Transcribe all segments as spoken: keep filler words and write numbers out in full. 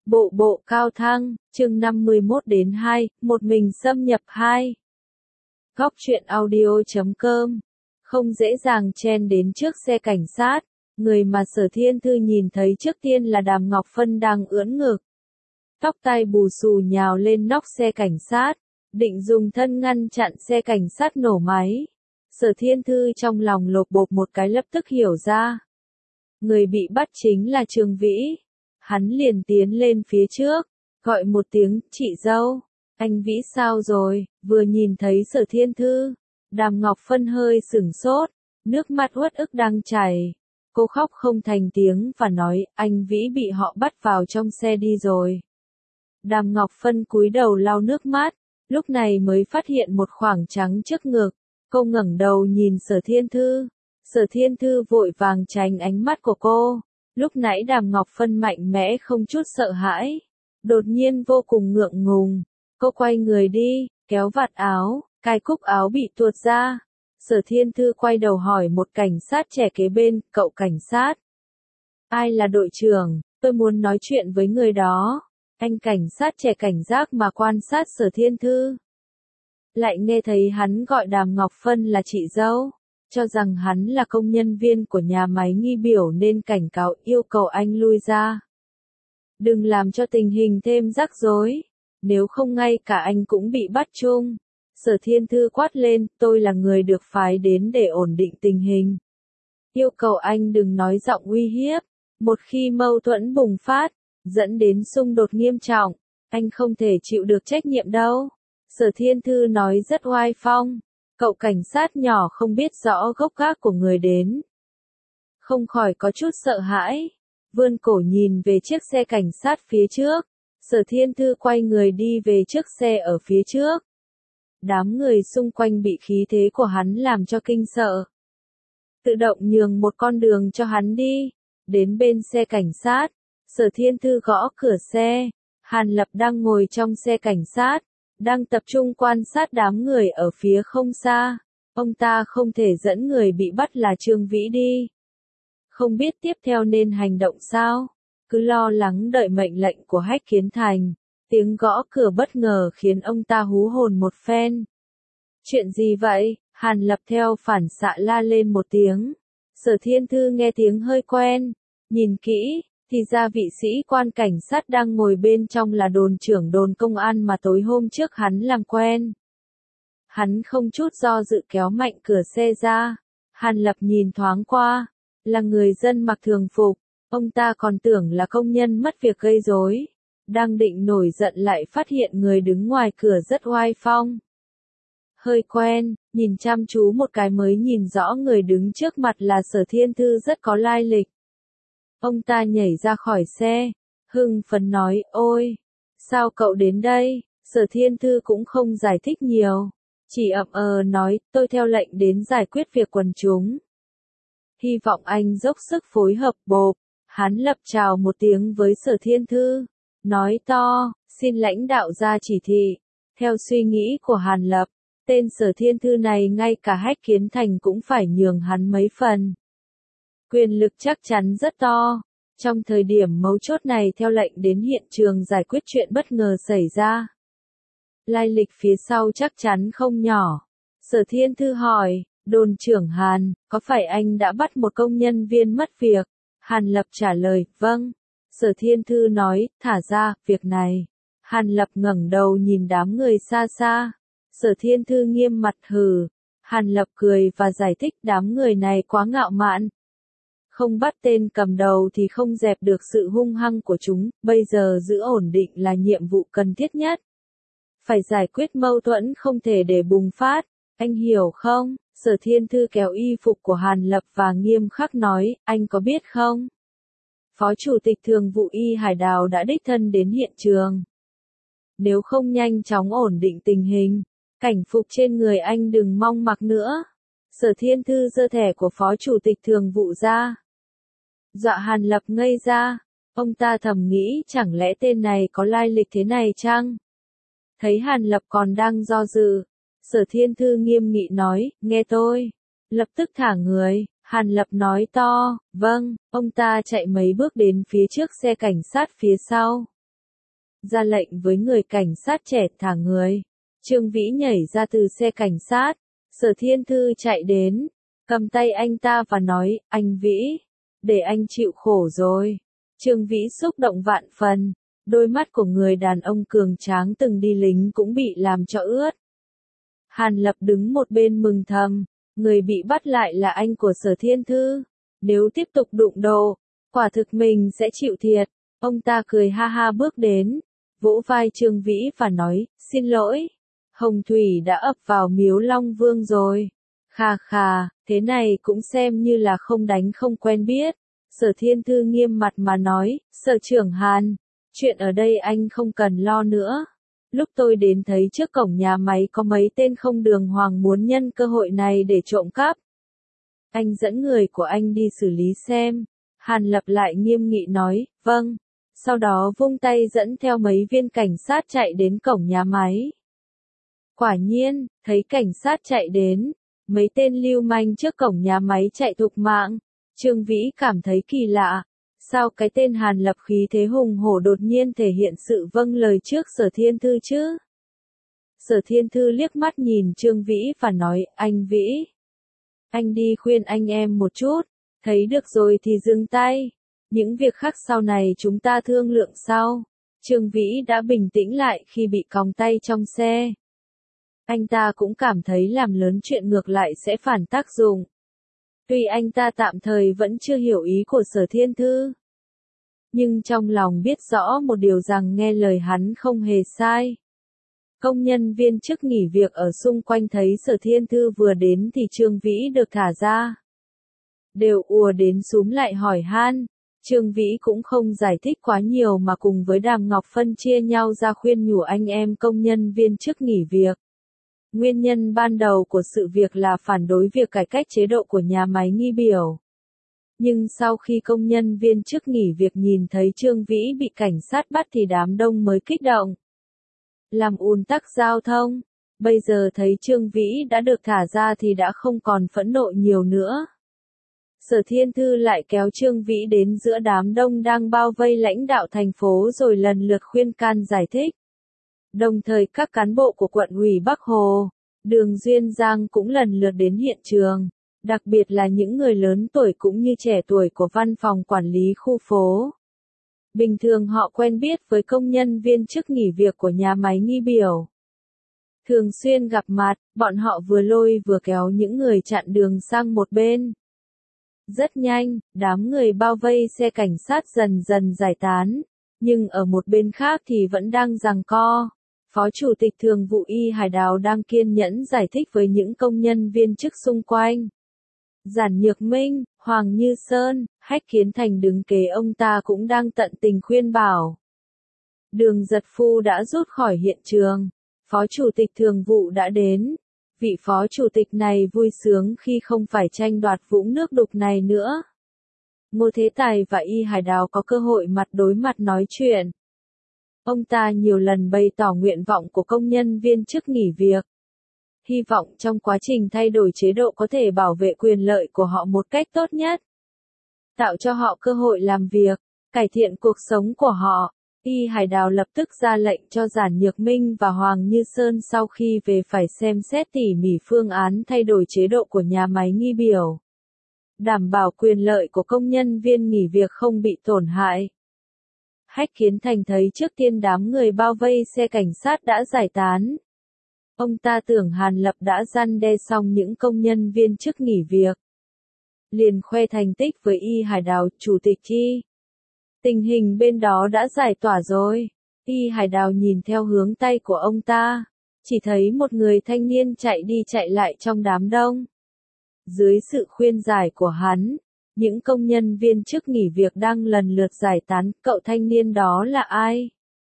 Bộ bộ cao thăng, chương năm mươi mốt đến hai, một mình xâm nhập hai. Góc truyện audio chấm com. Không dễ dàng chen đến trước xe cảnh sát, người mà Sở Thiên Thư nhìn thấy trước tiên là Đàm Ngọc Phân đang ưỡn ngực. Tóc tai bù xù nhào lên nóc xe cảnh sát, định dùng thân ngăn chặn xe cảnh sát nổ máy. Sở Thiên Thư trong lòng lột bột một cái lập tức hiểu ra. Người bị bắt chính là Trương Vĩ. Hắn liền tiến lên phía trước, gọi một tiếng, chị dâu, anh Vĩ sao rồi, vừa nhìn thấy Sở Thiên Thư. Đàm Ngọc Phân hơi sửng sốt, nước mắt uất ức đang chảy. Cô khóc không thành tiếng và nói, anh Vĩ bị họ bắt vào trong xe đi rồi. Đàm Ngọc Phân cúi đầu lau nước mắt, lúc này mới phát hiện một khoảng trắng trước ngực. Cô ngẩng đầu nhìn Sở Thiên Thư. Sở Thiên Thư vội vàng tránh ánh mắt của cô. Lúc nãy Đàm Ngọc Phân mạnh mẽ không chút sợ hãi. Đột nhiên vô cùng ngượng ngùng. Cô quay người đi, kéo vạt áo, cài cúc áo bị tuột ra. Sở Thiên Thư quay đầu hỏi một cảnh sát trẻ kế bên, cậu cảnh sát. Ai là đội trưởng, tôi muốn nói chuyện với người đó. Anh cảnh sát trẻ cảnh giác mà quan sát Sở Thiên Thư. Lại nghe thấy hắn gọi Đàm Ngọc Phân là chị dâu. Cho rằng hắn là công nhân viên của nhà máy nghi biểu nên cảnh cáo yêu cầu anh lui ra. Đừng làm cho tình hình thêm rắc rối, nếu không ngay cả anh cũng bị bắt chung. Sở Thiên Thư quát lên, tôi là người được phái đến để ổn định tình hình. Yêu cầu anh đừng nói giọng uy hiếp, một khi mâu thuẫn bùng phát, dẫn đến xung đột nghiêm trọng, anh không thể chịu được trách nhiệm đâu. Sở Thiên Thư nói rất oai phong. Cậu cảnh sát nhỏ không biết rõ gốc gác của người đến. Không khỏi có chút sợ hãi. Vươn cổ nhìn về chiếc xe cảnh sát phía trước. Sở Thiên Thư quay người đi về trước xe ở phía trước. Đám người xung quanh bị khí thế của hắn làm cho kinh sợ. Tự động nhường một con đường cho hắn đi. Đến bên xe cảnh sát. Sở Thiên Thư gõ cửa xe. Hàn Lập đang ngồi trong xe cảnh sát. Đang tập trung quan sát đám người ở phía không xa. Ông ta không thể dẫn người bị bắt là Trương Vĩ đi. Không biết tiếp theo nên hành động sao? Cứ lo lắng đợi mệnh lệnh của Hách Kiến Thành. Tiếng gõ cửa bất ngờ khiến ông ta hú hồn một phen. Chuyện gì vậy? Hàn Lập theo phản xạ la lên một tiếng. Sở Thiên Thư nghe tiếng hơi quen. Nhìn kỹ. Thì ra vị sĩ quan cảnh sát đang ngồi bên trong là đồn trưởng đồn công an mà tối hôm trước hắn làm quen. Hắn không chút do dự kéo mạnh cửa xe ra. Hàn Lập nhìn thoáng qua. Là người dân mặc thường phục. Ông ta còn tưởng là công nhân mất việc gây rối. Đang định nổi giận lại phát hiện người đứng ngoài cửa rất oai phong. Hơi quen, nhìn chăm chú một cái mới nhìn rõ người đứng trước mặt là Sở Thiên Thư rất có lai lịch. Ông ta nhảy ra khỏi xe, hưng phấn nói, ôi, sao cậu đến đây? Sở Thiên Thư cũng không giải thích nhiều, chỉ ậm ờ nói, tôi theo lệnh đến giải quyết việc quần chúng. Hy vọng anh dốc sức phối hợp bộp, hắn lập chào một tiếng với Sở Thiên Thư, nói to, xin lãnh đạo ra chỉ thị. Theo suy nghĩ của Hàn Lập, tên Sở Thiên Thư này ngay cả Hách Kiến Thành cũng phải nhường hắn mấy phần. Quyền lực chắc chắn rất to. Trong thời điểm mấu chốt này theo lệnh đến hiện trường giải quyết chuyện bất ngờ xảy ra. Lai lịch phía sau chắc chắn không nhỏ. Sở Thiên Thư hỏi, đồn trưởng Hàn, có phải anh đã bắt một công nhân viên mất việc? Hàn Lập trả lời, vâng. Sở Thiên Thư nói, thả ra, việc này. Hàn Lập ngẩng đầu nhìn đám người xa xa. Sở Thiên Thư nghiêm mặt hừ. Hàn Lập cười và giải thích đám người này quá ngạo mạn. Không bắt tên cầm đầu thì không dẹp được sự hung hăng của chúng, bây giờ giữ ổn định là nhiệm vụ cần thiết nhất. Phải giải quyết mâu thuẫn không thể để bùng phát, anh hiểu không? Sở Thiên Thư kéo y phục của Hàn Lập và nghiêm khắc nói, anh có biết không? Phó Chủ tịch Thường vụ Y Hải Đào đã đích thân đến hiện trường. Nếu không nhanh chóng ổn định tình hình, cảnh phục trên người anh đừng mong mặc nữa. Sở Thiên Thư giơ thẻ của Phó Chủ tịch Thường vụ ra. Dọa Hàn Lập ngây ra, ông ta thầm nghĩ chẳng lẽ tên này có lai lịch thế này chăng? Thấy Hàn Lập còn đang do dự, Sở Thiên Thư nghiêm nghị nói, nghe tôi, lập tức thả người. Hàn Lập nói to, vâng, ông ta chạy mấy bước đến phía trước xe cảnh sát phía sau. ra lệnh với người cảnh sát trẻ thả người. Trương Vĩ nhảy ra từ xe cảnh sát, Sở Thiên Thư chạy đến, cầm tay anh ta và nói, anh Vĩ, để anh chịu khổ rồi. Trương Vĩ xúc động vạn phần, đôi mắt của người đàn ông cường tráng từng đi lính cũng bị làm cho ướt. Hàn Lập đứng một bên mừng thầm, người bị bắt lại là anh của Sở Thiên Thư, nếu tiếp tục đụng độ, quả thực mình sẽ chịu thiệt. Ông ta cười ha ha bước đến, vỗ vai Trương Vĩ và nói, xin lỗi, Hồng Thủy đã ập vào miếu Long Vương rồi. Khà khà, thế này cũng xem như là không đánh không quen biết. Sở Thiên Thư nghiêm mặt mà nói, Sở trưởng Hàn, chuyện ở đây anh không cần lo nữa. Lúc tôi đến thấy trước cổng nhà máy có mấy tên không đường hoàng muốn nhân cơ hội này để trộm cắp. Anh dẫn người của anh đi xử lý xem. Hàn Lập lại nghiêm nghị nói, vâng. Sau đó vung tay dẫn theo mấy viên cảnh sát chạy đến cổng nhà máy. Quả nhiên, thấy cảnh sát chạy đến, mấy tên lưu manh trước cổng nhà máy chạy thục mạng. Trương Vĩ cảm thấy kỳ lạ, sao cái tên Hàn Lập khí thế hùng hổ đột nhiên thể hiện sự vâng lời trước Sở Thiên Thư chứ? Sở Thiên Thư liếc mắt nhìn Trương Vĩ và nói, anh Vĩ, anh đi khuyên anh em một chút, thấy được rồi thì dừng tay, những việc khác sau này chúng ta thương lượng sau. Trương Vĩ đã bình tĩnh lại khi bị còng tay trong xe. Anh ta cũng cảm thấy làm lớn chuyện ngược lại sẽ phản tác dụng. Tuy anh ta tạm thời vẫn chưa hiểu ý của Sở Thiên Thư, nhưng trong lòng biết rõ một điều rằng nghe lời hắn không hề sai. Công nhân viên chức nghỉ việc ở xung quanh thấy Sở Thiên Thư vừa đến thì Trương Vĩ được thả ra, đều ùa đến xúm lại hỏi han. Trương Vĩ cũng không giải thích quá nhiều mà cùng với Đàm Ngọc phân chia nhau ra khuyên nhủ anh em công nhân viên chức nghỉ việc. Nguyên nhân ban đầu của sự việc là phản đối việc cải cách chế độ của nhà máy Nghi Biểu. Nhưng sau khi công nhân viên chức nghỉ việc nhìn thấy Trương Vĩ bị cảnh sát bắt thì đám đông mới kích động, làm ùn tắc giao thông. Bây giờ thấy Trương Vĩ đã được thả ra thì đã không còn phẫn nộ nhiều nữa. Sở Thiên Thư lại kéo Trương Vĩ đến giữa đám đông đang bao vây lãnh đạo thành phố rồi lần lượt khuyên can giải thích. Đồng thời các cán bộ của quận ủy Bắc Hồ, Đường Duyên Giang cũng lần lượt đến hiện trường, đặc biệt là những người lớn tuổi cũng như trẻ tuổi của văn phòng quản lý khu phố. Bình thường họ quen biết với công nhân viên chức nghỉ việc của nhà máy Nghi Biểu. Thường xuyên gặp mặt, bọn họ vừa lôi vừa kéo những người chặn đường sang một bên. Rất nhanh, đám người bao vây xe cảnh sát dần dần giải tán, nhưng ở một bên khác thì vẫn đang giằng co. Phó Chủ tịch Thường vụ Y Hải Đào đang kiên nhẫn giải thích với những công nhân viên chức xung quanh. Giản Nhược Minh, Hoàng Như Sơn, Hách Kiến Thành đứng kế ông ta cũng đang tận tình khuyên bảo. Đường Giật Phu đã rút khỏi hiện trường. Phó Chủ tịch Thường vụ đã đến. Vị Phó Chủ tịch này vui sướng khi không phải tranh đoạt vũng nước đục này nữa. Ngô Thế Tài và Y Hải Đào có cơ hội mặt đối mặt nói chuyện. Ông ta nhiều lần bày tỏ nguyện vọng của công nhân viên chức nghỉ việc. Hy vọng trong quá trình thay đổi chế độ có thể bảo vệ quyền lợi của họ một cách tốt nhất. Tạo cho họ cơ hội làm việc, cải thiện cuộc sống của họ. Y Hải Đào lập tức ra lệnh cho Giản Nhược Minh và Hoàng Như Sơn sau khi về phải xem xét tỉ mỉ phương án thay đổi chế độ của nhà máy Nghi Biểu. Đảm bảo quyền lợi của công nhân viên nghỉ việc không bị tổn hại. Hách Kiến Thành thấy trước tiên đám người bao vây xe cảnh sát đã giải tán. Ông ta tưởng Hàn Lập đã răn đe xong những công nhân viên chức nghỉ việc. Liền khoe thành tích với Y Hải Đào, Chủ tịch Y. Tình hình bên đó đã giải tỏa rồi. Y Hải Đào nhìn theo hướng tay của ông ta, chỉ thấy một người thanh niên chạy đi chạy lại trong đám đông. Dưới sự khuyên giải của hắn, những công nhân viên chức nghỉ việc đang lần lượt giải tán. Cậu thanh niên đó là ai?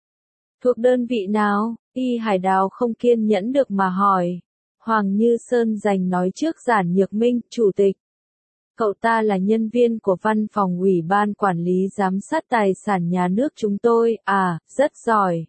Thuộc đơn vị nào? Y Hải Đào không kiên nhẫn được mà hỏi. Hoàng Như Sơn giành nói trước Giản Nhược Minh, Chủ tịch. Cậu ta là nhân viên của văn phòng ủy ban quản lý giám sát tài sản nhà nước chúng tôi, à, rất giỏi.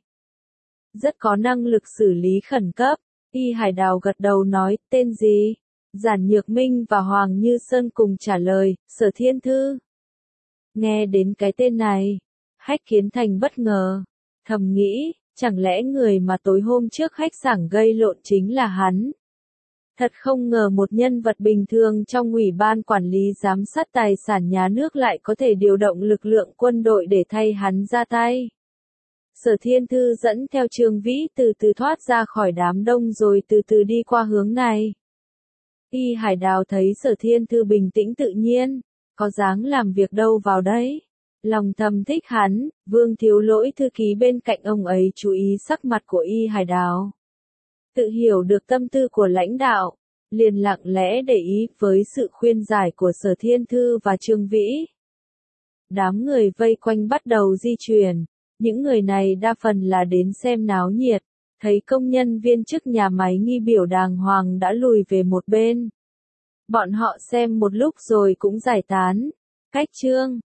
Rất có năng lực xử lý khẩn cấp. Y Hải Đào gật đầu nói, tên gì? Giản Nhược Minh và Hoàng Như Sơn cùng trả lời, Sở Thiên Thư. Nghe đến cái tên này, Hách Kiến Thành bất ngờ. Thầm nghĩ, chẳng lẽ người mà tối hôm trước khách sảng gây lộn chính là hắn? Thật không ngờ một nhân vật bình thường trong ủy ban quản lý giám sát tài sản nhà nước lại có thể điều động lực lượng quân đội để thay hắn ra tay. Sở Thiên Thư dẫn theo Trương Vĩ từ từ thoát ra khỏi đám đông rồi từ từ đi qua hướng này. Y Hải Đào thấy Sở Thiên Thư bình tĩnh tự nhiên, có dáng làm việc đâu vào đấy. Lòng thầm thích hắn, Vương Thiếu Lỗi thư ký bên cạnh ông ấy chú ý sắc mặt của Y Hải Đào. Tự hiểu được tâm tư của lãnh đạo, liền lặng lẽ để ý với sự khuyên giải của Sở Thiên Thư và Trương Vĩ. Đám người vây quanh bắt đầu di chuyển, những người này đa phần là đến xem náo nhiệt, thấy công nhân viên chức nhà máy nghi biểu đàng hoàng đã lùi về một bên. Bọn họ xem một lúc rồi cũng giải tán. Cách Trương